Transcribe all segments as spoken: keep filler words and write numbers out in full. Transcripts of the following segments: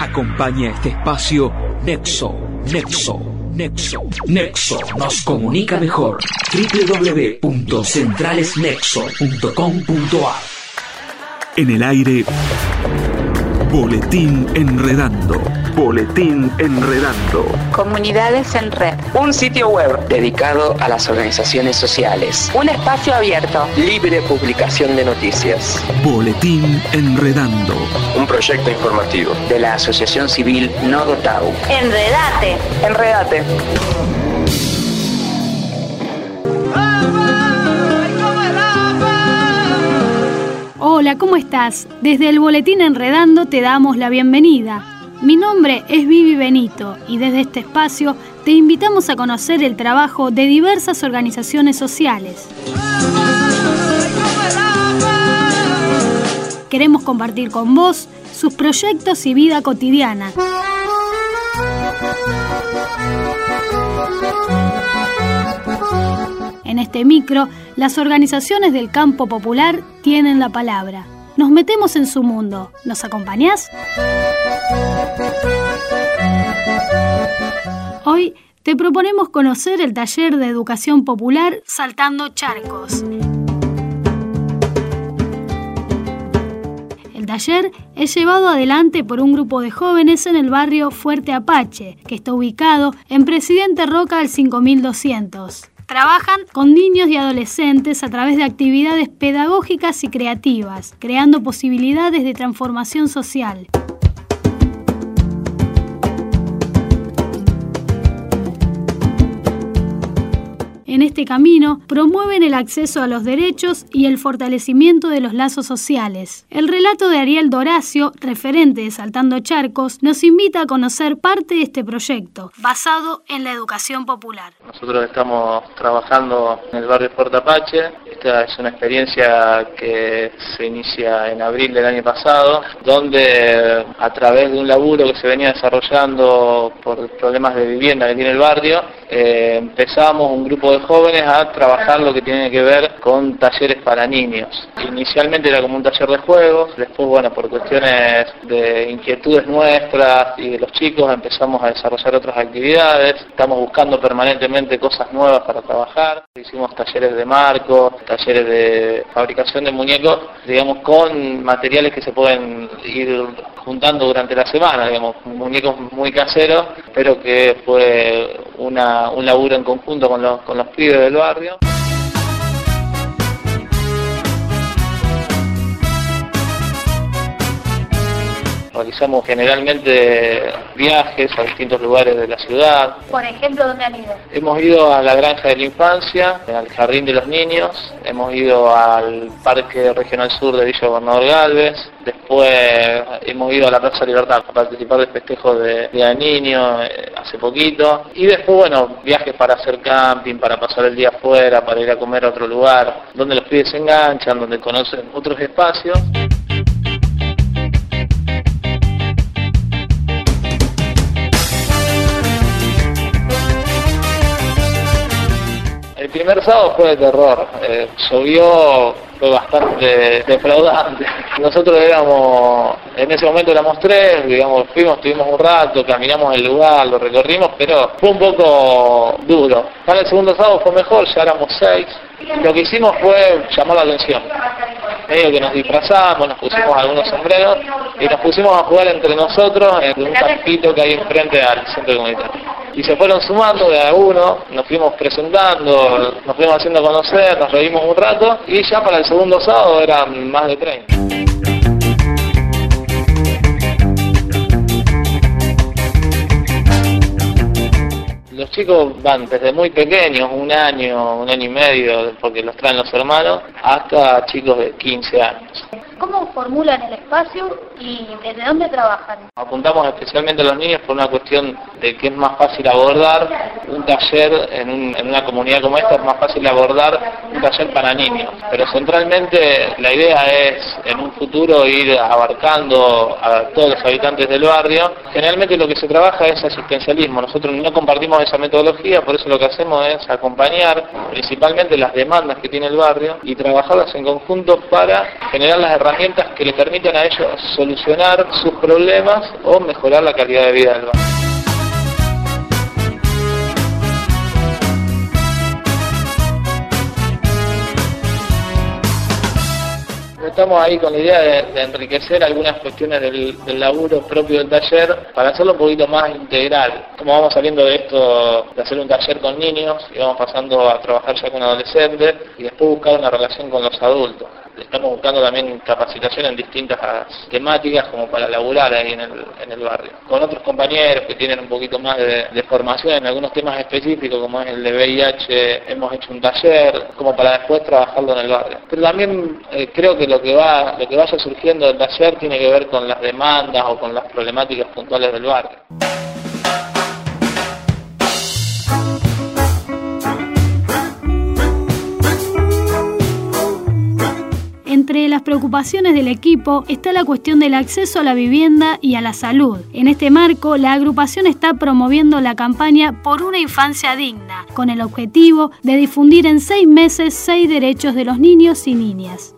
Acompaña este espacio Nexo, Nexo, Nexo, Nexo nos comunica mejor. doble u doble u doble u punto centrales nexo punto com punto a r. En el aire, Boletín Enredando. Boletín Enredando. Comunidades en Red. Un sitio web dedicado a las organizaciones sociales. Un espacio abierto. Libre publicación de noticias. Boletín Enredando. Un proyecto informativo de la Asociación Civil Nodo Tau. Enredate. Enredate. Hola, ¿cómo estás? Desde el Boletín Enredando te damos la bienvenida. Mi nombre es Vivi Benito y desde este espacio te invitamos a conocer el trabajo de diversas organizaciones sociales. Queremos compartir con vos sus proyectos y vida cotidiana. En este micro, las organizaciones del campo popular tienen la palabra. Nos metemos en su mundo. ¿Nos acompañás? Hoy te proponemos conocer el taller de educación popular Saltando Charcos. El taller es llevado adelante por un grupo de jóvenes en el barrio Fuerte Apache, que está ubicado en Presidente Roca al cinco mil doscientos. Trabajan con niños y adolescentes a través de actividades pedagógicas y creativas, creando posibilidades de transformación social. En este camino, promueven el acceso a los derechos y el fortalecimiento de los lazos sociales. El relato de Ariel Doracio, referente de Saltando Charcos, nos invita a conocer parte de este proyecto, basado en la educación popular. Nosotros estamos trabajando en el barrio Fuerte Apache. Esta es una experiencia que se inicia en abril del año pasado, donde a través de un laburo que se venía desarrollando por problemas de vivienda que tiene el barrio, eh, empezamos un grupo de jóvenes a trabajar lo que tiene que ver con talleres para niños. Inicialmente era como un taller de juegos, después, bueno, por cuestiones de inquietudes nuestras y de los chicos empezamos a desarrollar otras actividades. Estamos buscando permanentemente cosas nuevas para trabajar. Hicimos talleres de marcos, talleres de fabricación de muñecos, digamos, con materiales que se pueden ir juntando durante la semana, digamos, muñecos muy caseros, pero que fue una, un laburo en conjunto con los, con los pibes del barrio. Realizamos generalmente viajes a distintos lugares de la ciudad. Por ejemplo, ¿dónde han ido? Hemos ido a la Granja de la Infancia, al Jardín de los Niños, hemos ido al Parque Regional Sur de Villa Gobernador Galvez, después hemos ido a la Plaza Libertad a participar del festejo de Día del Niño eh, hace poquito, y después, bueno, viajes para hacer camping, para pasar el día afuera, para ir a comer a otro lugar, donde los pibes se enganchan, donde conocen otros espacios. El primer sábado fue de terror, eh, llovió, fue bastante defraudante. Nosotros éramos, en ese momento éramos tres, digamos, fuimos, estuvimos un rato, caminamos el lugar, lo recorrimos, pero fue un poco duro. Para el segundo sábado fue mejor, ya éramos seis. Lo que hicimos fue llamar la atención. Medio que nos disfrazamos, nos pusimos algunos sombreros y nos pusimos a jugar entre nosotros en un campito que hay enfrente al centro comunitario. Y se fueron sumando de a uno, nos fuimos presentando, nos fuimos haciendo conocer, nos reímos un rato y ya para el segundo sábado eran más de treinta. Los chicos van desde muy pequeños, un año, un año y medio, porque los traen los hermanos, hasta chicos de quince años. ¿Cómo formulan el espacio y desde dónde trabajan? Apuntamos especialmente a los niños por una cuestión de que es más fácil abordar un taller en, un, en una comunidad como esta, es más fácil abordar un taller para niños. Pero centralmente la idea es en un futuro ir abarcando a todos los habitantes del barrio. Generalmente lo que se trabaja es asistencialismo. Nosotros no compartimos esa metodología, por eso lo que hacemos es acompañar principalmente las demandas que tiene el barrio y trabajarlas en conjunto para generar las herramientas herramientas que le permitan a ellos solucionar sus problemas o mejorar la calidad de vida del barrio. Estamos ahí con la idea de, de enriquecer algunas cuestiones del, del laburo propio del taller para hacerlo un poquito más integral. Como vamos saliendo de esto, de hacer un taller con niños y vamos pasando a trabajar ya con adolescentes y después buscar una relación con los adultos. Estamos buscando también capacitación en distintas temáticas como para laburar ahí en el, en el barrio. Con otros compañeros que tienen un poquito más de, de formación en algunos temas específicos como es el de V I H, hemos hecho un taller como para después trabajarlo en el barrio. Pero también eh, creo que lo que va, lo que vaya surgiendo del taller tiene que ver con las demandas o con las problemáticas puntuales del barrio. Entre las preocupaciones del equipo está la cuestión del acceso a la vivienda y a la salud. En este marco, la agrupación está promoviendo la campaña Por una infancia digna, con el objetivo de difundir en seis meses seis derechos de los niños y niñas.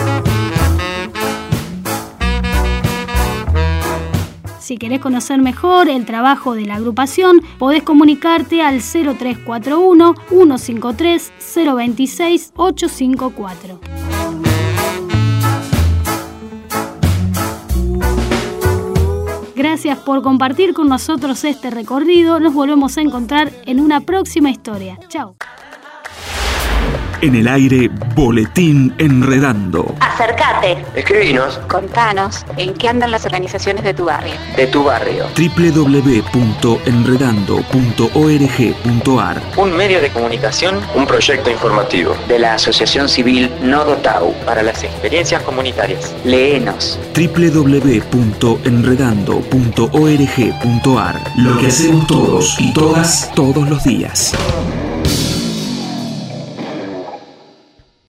Si querés conocer mejor el trabajo de la agrupación, podés comunicarte al cero tres cuatro uno, uno cinco tres, cero dos seis, ocho cinco cuatro. Gracias por compartir con nosotros este recorrido. Nos volvemos a encontrar en una próxima historia. Chao. En el aire, Boletín Enredando. Acércate. Escribinos. Contanos en qué andan las organizaciones de tu barrio. De tu barrio. doble u doble u doble u punto enredando punto org punto ar. Un medio de comunicación, un proyecto informativo de la Asociación Civil Nodo Tau para las experiencias comunitarias. Léenos. doble u doble u doble u punto enredando punto org punto ar. Lo que hacemos todos y todas todos los días.